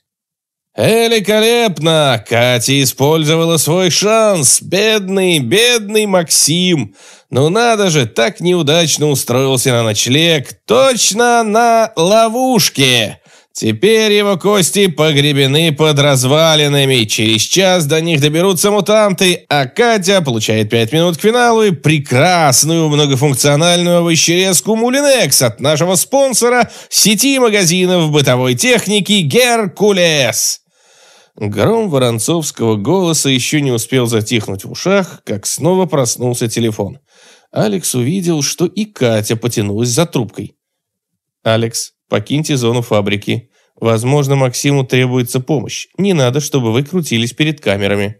«Великолепно! Катя использовала свой шанс! Бедный, бедный Максим! Ну надо же, так неудачно устроился на ночлег! Точно на ловушке! Теперь его кости погребены под развалинами, через час до них доберутся мутанты, а Катя получает пять минут к финалу и прекрасную многофункциональную овощерезку Мулинекс от нашего спонсора сети магазинов бытовой техники «Геркулес». Гром воронцовского голоса еще не успел затихнуть в ушах, как снова проснулся телефон. Алекс увидел, что и Катя потянулась за трубкой. «Алекс, покиньте зону фабрики. Возможно, Максиму требуется помощь. Не надо, чтобы вы крутились перед камерами».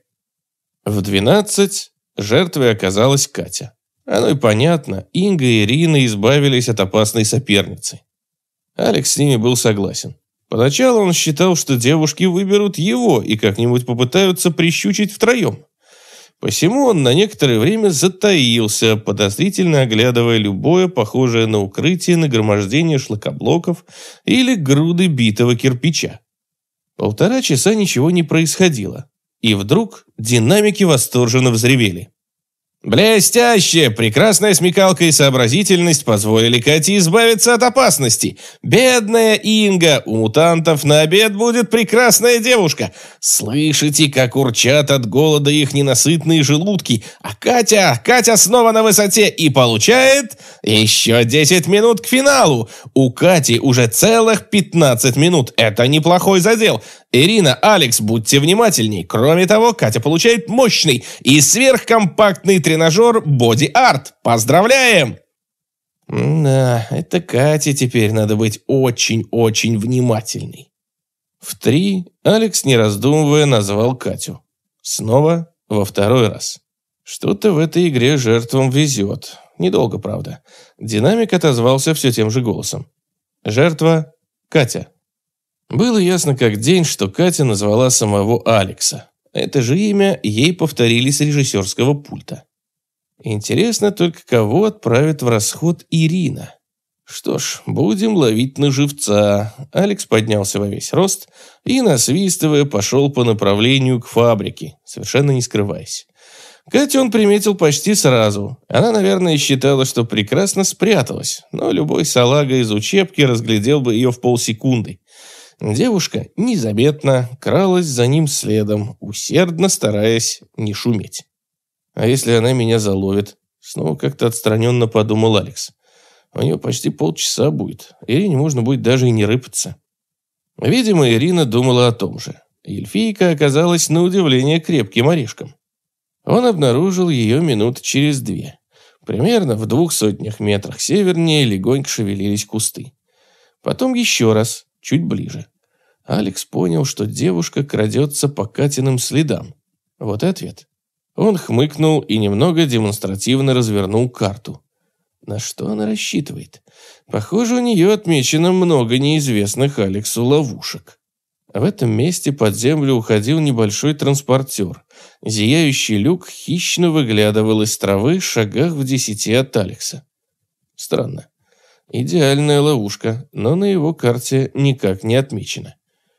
В двенадцать жертвой оказалась Катя. Оно и понятно, Инга и Ирина избавились от опасной соперницы. Алекс с ними был согласен. Поначалу он считал, что девушки выберут его и как-нибудь попытаются прищучить втроем. Посему он на некоторое время затаился, подозрительно оглядывая любое похожее на укрытие нагромождение шлакоблоков или груды битого кирпича. Полтора часа ничего не происходило, и вдруг динамики восторженно взревели. Блестяще! Прекрасная смекалка и сообразительность позволили Кате избавиться от опасности. Бедная Инга! У мутантов на обед будет прекрасная девушка. Слышите, как урчат от голода их ненасытные желудки? А Катя, Катя снова на высоте и получает еще десять минут к финалу. У Кати уже целых пятнадцать минут. Это неплохой задел. Ирина, Алекс, будьте внимательней. Кроме того, Катя получает мощный и сверхкомпактный тренажер Body Art. Поздравляем! Да, это Кате теперь надо быть очень-очень внимательной. В три Алекс, не раздумывая, назвал Катю. Снова во второй раз. Что-то в этой игре жертвам везет. Недолго, правда. Динамик отозвался все тем же голосом. Жертва Катя. Было ясно как день, что Катя назвала самого Алекса. Это же имя ей повторили с режиссерского пульта. Интересно только, кого отправит в расход Ирина. Что ж, будем ловить на живца. Алекс поднялся во весь рост и, насвистывая, пошел по направлению к фабрике, совершенно не скрываясь. Катю он приметил почти сразу. Она, наверное, считала, что прекрасно спряталась, но любой салага из учебки разглядел бы ее в полсекунды. Девушка незаметно кралась за ним следом, усердно стараясь не шуметь. «А если она меня заловит?» Снова как-то отстраненно подумал Алекс. «У нее почти полчаса будет. Ирине можно будет даже и не рыпаться». Видимо, Ирина думала о том же. Эльфийка оказалась на удивление крепким орешком. Он обнаружил ее минут через две. Примерно в двух сотнях метрах севернее легонько шевелились кусты. Потом еще раз, чуть ближе. Алекс понял, что девушка крадется по Катиным следам. Вот и ответ. Он хмыкнул и немного демонстративно развернул карту. На что она рассчитывает? Похоже, у нее отмечено много неизвестных Алексу ловушек. В этом месте под землю уходил небольшой транспортер. Зияющий люк хищно выглядывал из травы в шагах в десяти от Алекса. Странно. Идеальная ловушка, но на его карте никак не отмечена.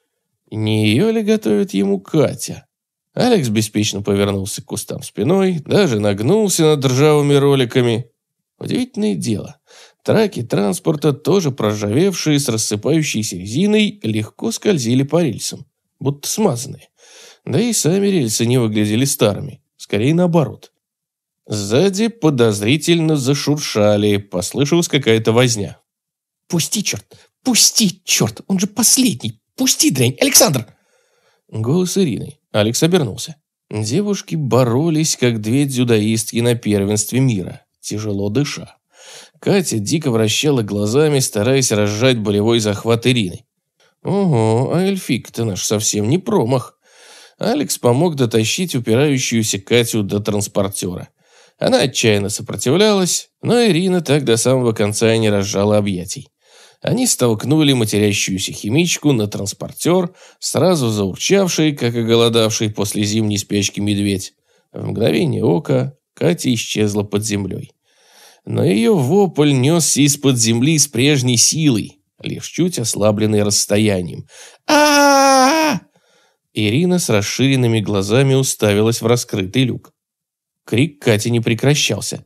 Не ее ли готовит ему Катя? Алекс беспечно повернулся к кустам спиной, даже нагнулся над ржавыми роликами. Удивительное дело. Траки транспорта, тоже проржавевшие с рассыпающейся резиной, легко скользили по рельсам, будто смазанные. Да и сами рельсы не выглядели старыми, скорее наоборот. Сзади подозрительно зашуршали, послышалась какая-то возня. «Пусти, черт! Пусти, черт! Он же последний! Пусти, дрянь, Александр!» Голос Ирины. Алекс обернулся. Девушки боролись, как две дзюдоистки на первенстве мира, тяжело дыша. Катя дико вращала глазами, стараясь разжать болевой захват Ирины. Ого, а эльфик-то наш совсем не промах. Алекс помог дотащить упирающуюся Катю до транспортера. Она отчаянно сопротивлялась, но Ирина так до самого конца и не разжала объятий. Они столкнули матерящуюся химичку на транспортер, сразу заурчавший, как оголодавший после зимней спячки медведь. В мгновение ока Катя исчезла под землей. Но ее вопль несся из-под земли с прежней силой, лишь чуть ослабленный расстоянием. а Ирина с расширенными глазами уставилась в раскрытый люк. Крик Кати не прекращался.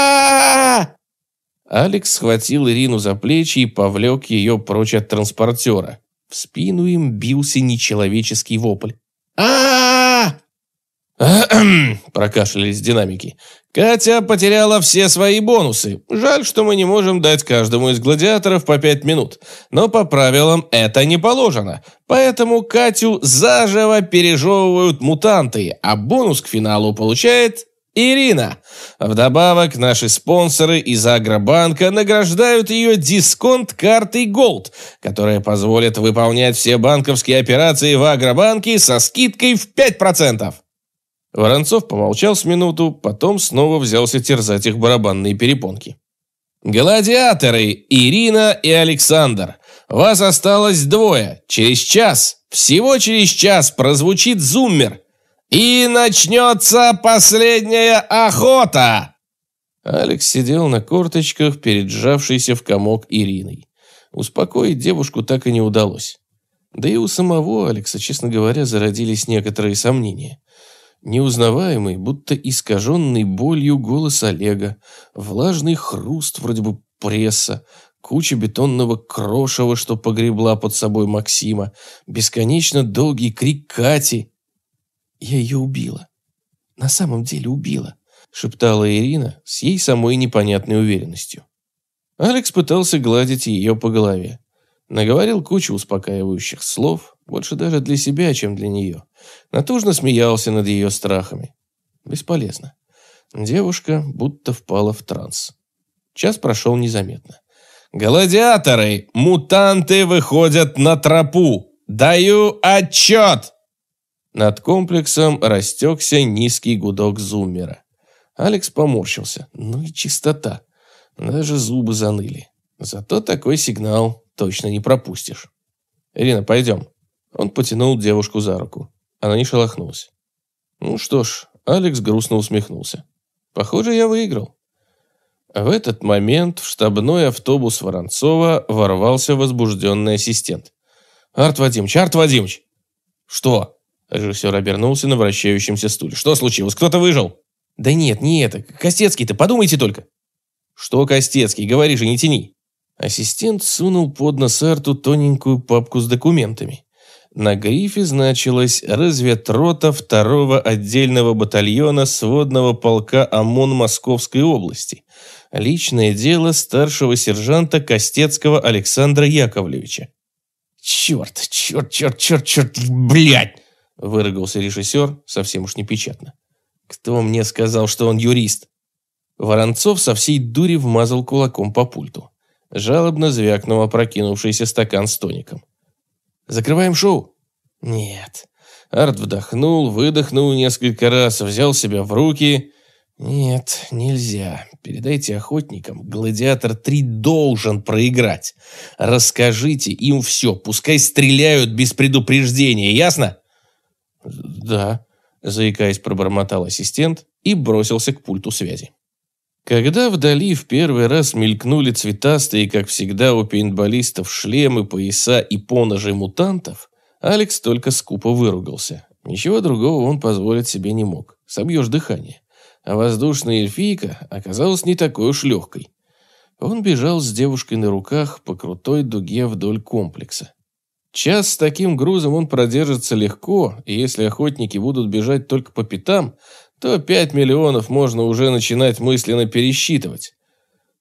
а Алекс схватил Ирину за плечи и повлек ее прочь от транспортера. В спину им бился нечеловеческий вопль. а прокашлялись динамики. «Катя потеряла все свои бонусы. Жаль, что мы не можем дать каждому из гладиаторов по пять минут. Но по правилам это не положено. Поэтому Катю заживо пережевывают мутанты, а бонус к финалу получает Ирина. Вдобавок, наши спонсоры из Агробанка награждают ее дисконт-картой Gold, которая позволит выполнять все банковские операции в Агробанке со скидкой в пять процентов. Воронцов помолчал с минуту, потом снова взялся терзать их барабанные перепонки. «Гладиаторы, Ирина и Александр, вас осталось двое. Через час, всего через час прозвучит зуммер. И начнется последняя охота!» Алекс сидел на корточках перед сжавшейся в комок Ириной. Успокоить девушку так и не удалось. Да и у самого Алекса, честно говоря, зародились некоторые сомнения. Неузнаваемый, будто искаженный болью голос Олега, влажный хруст вроде бы пресса, куча бетонного крошева, что погребла под собой Максима, бесконечно долгий крик Кати. «Я ее убила. На самом деле убила», — шептала Ирина с ей самой непонятной уверенностью. Алекс пытался гладить ее по голове. Наговорил кучу успокаивающих слов, больше даже для себя, чем для нее. Натужно смеялся над ее страхами. Бесполезно. Девушка будто впала в транс. Час прошел незаметно. «Гладиаторы! Мутанты выходят на тропу! Даю отчет!» Над комплексом растекся низкий гудок зуммера. Алекс поморщился. Ну и чистота. Даже зубы заныли. Зато такой сигнал точно не пропустишь. «Ирина, пойдем». Он потянул девушку за руку. Она не шелохнулась. Ну что ж, Алекс грустно усмехнулся. Похоже, я выиграл. В этот момент в штабной автобус Воронцова ворвался возбужденный ассистент. «Арт Вадимович, Арт Вадимович!» «Что?» Режиссер обернулся на вращающемся стуле. «Что случилось? Кто-то выжил?» «Да нет, не это. Костецкий-то, подумайте только». «Что Костецкий? Говори же, не тяни». Ассистент сунул под нос Арту тоненькую папку с документами. На грифе значилось «Разведрота второго отдельного батальона сводного полка ОМОН Московской области. Личное дело старшего сержанта Костецкого Александра Яковлевича». «Черт, черт, черт, черт, черт, блядь!» выругался режиссер, совсем уж непечатно. «Кто мне сказал, что он юрист?» Воронцов со всей дури вмазал кулаком по пульту. Жалобно звякнул опрокинувшийся стакан с тоником. «Закрываем шоу?» «Нет». Арт вдохнул, выдохнул несколько раз, взял себя в руки. «Нет, нельзя. Передайте охотникам, «Гладиатор три» должен проиграть. Расскажите им все, пускай стреляют без предупреждения, ясно?» «Да», — заикаясь, пробормотал ассистент и бросился к пульту связи. Когда вдали в первый раз мелькнули цветастые, как всегда у пейнтболистов, шлемы, пояса и поножи мутантов, Алекс только скупо выругался. Ничего другого он позволить себе не мог. Собьешь дыхание. А воздушная эльфийка оказалась не такой уж легкой. Он бежал с девушкой на руках по крутой дуге вдоль комплекса. Час с таким грузом он продержится легко, и если охотники будут бежать только по пятам, то пять миллионов можно уже начинать мысленно пересчитывать.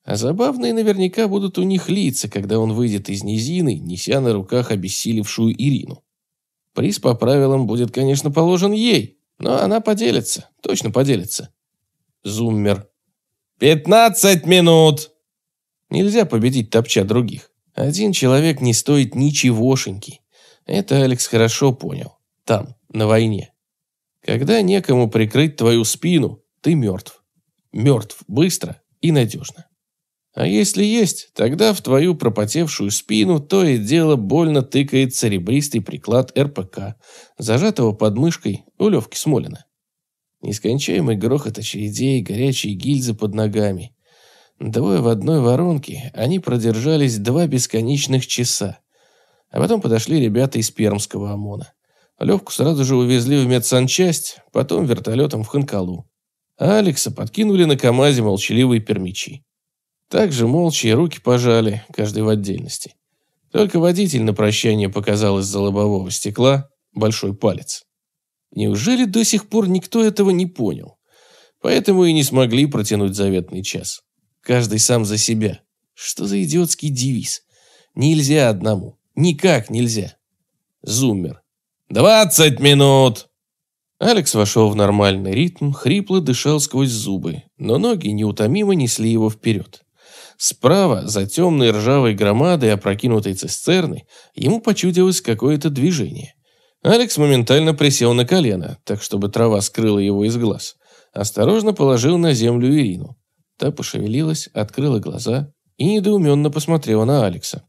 А забавные наверняка будут у них лица, когда он выйдет из низины, неся на руках обессилевшую Ирину. Приз по правилам будет, конечно, положен ей, но она поделится, точно поделится. Зуммер. «Пятнадцать минут!» Нельзя победить топча других. Один человек не стоит ничегошеньки. Это Алекс хорошо понял. Там, на войне. Когда некому прикрыть твою спину, ты мертв. Мертв быстро и надежно. А если есть, тогда в твою пропотевшую спину то и дело больно тыкает серебристый приклад эр пэ ка, зажатого под мышкой у Левки Смолина. Нескончаемый грохот очередей, горячие гильзы под ногами. Двое в одной воронке, они продержались два бесконечных часа. А потом подошли ребята из Пермского ОМОНа. Левку сразу же увезли в медсанчасть, потом вертолетом в Ханкалу. А Алекса подкинули на КамАЗе молчаливые пермичи. Также молча и руки пожали, каждый в отдельности. Только водитель на прощание показал из-за лобового стекла большой палец. Неужели до сих пор никто этого не понял? Поэтому и не смогли протянуть заветный час. Каждый сам за себя. Что за идиотский девиз? Нельзя одному. Никак нельзя. Зуммер. «Двадцать минут!» Алекс вошел в нормальный ритм, хрипло дышал сквозь зубы, но ноги неутомимо несли его вперед. Справа, за темной ржавой громадой опрокинутой цистерны, ему почудилось какое-то движение. Алекс моментально присел на колено, так чтобы трава скрыла его из глаз. Осторожно положил на землю Ирину. Та пошевелилась, открыла глаза и недоуменно посмотрела на Алекса.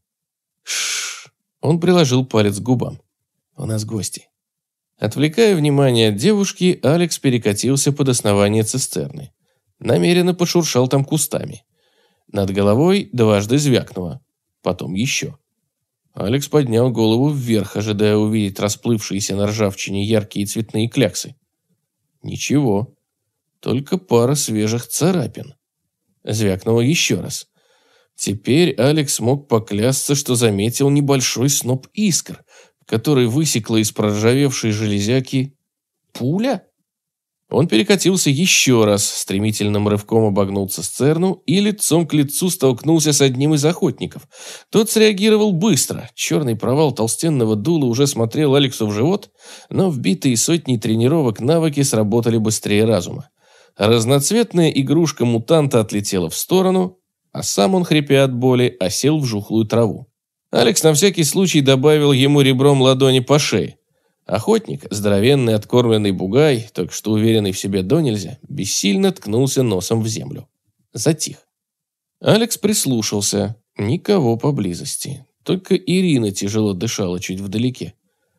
Шш! Он приложил палец к губам. «У нас гости». Отвлекая внимание от девушки, Алекс перекатился под основание цистерны. Намеренно пошуршал там кустами. Над головой дважды звякнуло. Потом еще. Алекс поднял голову вверх, ожидая увидеть расплывшиеся на ржавчине яркие цветные кляксы. Ничего. Только пара свежих царапин. Звякнуло еще раз. Теперь Алекс мог поклясться, что заметил небольшой сноп искр, который высекла из проржавевшей железяки пуля. Он перекатился еще раз, стремительным рывком обогнул цистерну и лицом к лицу столкнулся с одним из охотников. Тот среагировал быстро. Черный провал толстенного дула уже смотрел Алексу в живот, но вбитые сотней тренировок навыки сработали быстрее разума. Разноцветная игрушка мутанта отлетела в сторону, а сам он, хрипя от боли, осел в жухлую траву. Алекс на всякий случай добавил ему ребром ладони по шее. Охотник, здоровенный откормленный бугай, только что уверенный в себе до нельзя, бессильно ткнулся носом в землю. Затих. Алекс прислушался. Никого поблизости. Только Ирина тяжело дышала чуть вдалеке.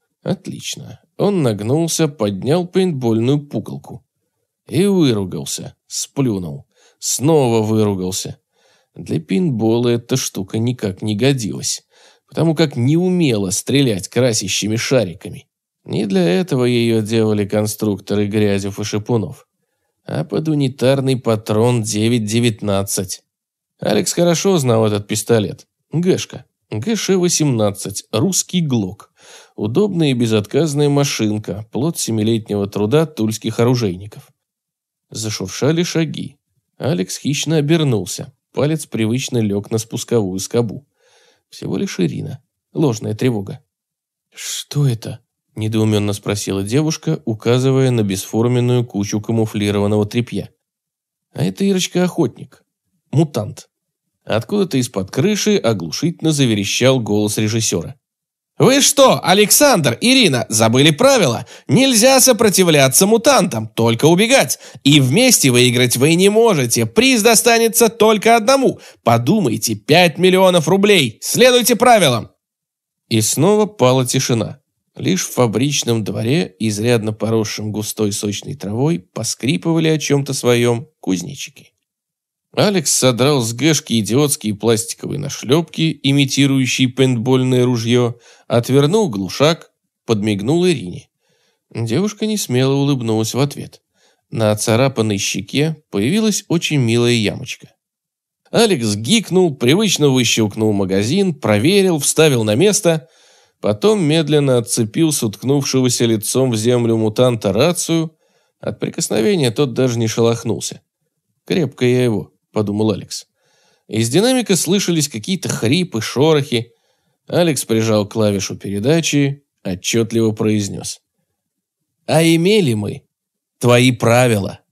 Отлично. Он нагнулся, поднял пейнтбольную пуколку. И выругался. Сплюнул. Снова выругался. Для пейнтбола эта штука никак не годилась, потому как не умела стрелять красящими шариками. Не для этого ее делали конструкторы Грязев и Шипунов, а под унитарный патрон девять девятнадцать. Алекс хорошо знал этот пистолет. Гэшка. гэ ша восемнадцать. Русский ГЛОК. Удобная и безотказная машинка, плод семилетнего труда тульских оружейников. Зашуршали шаги. Алекс хищно обернулся. Палец привычно лег на спусковую скобу. Всего лишь Ирина. Ложная тревога. «Что это?» – недоуменно спросила девушка, указывая на бесформенную кучу камуфлированного тряпья. А это Ирочка-охотник. Мутант. Откуда-то из-под крыши оглушительно заверещал голос режиссера. «Вы что, Александр, Ирина, забыли правила? Нельзя сопротивляться мутантам, только убегать. И вместе выиграть вы не можете. Приз достанется только одному. Подумайте, пять миллионов рублей. Следуйте правилам». И снова пала тишина. Лишь в фабричном дворе, изрядно поросшем густой сочной травой, поскрипывали о чем-то своем кузнечики. Алекс содрал с гэшки идиотские пластиковые нашлепки, имитирующие пейнтбольное ружье, отвернул глушак, подмигнул Ирине. Девушка несмело улыбнулась в ответ. На оцарапанной щеке появилась очень милая ямочка. Алекс гикнул, привычно выщелкнул магазин, проверил, вставил на место, потом медленно отцепил с уткнувшегося лицом в землю мутанта рацию. От прикосновения тот даже не шелохнулся. «Крепко я его», — подумал Алекс. Из динамика слышались какие-то хрипы, шорохи. Алекс прижал клавишу передачи, отчетливо произнес. «А имели мы твои правила».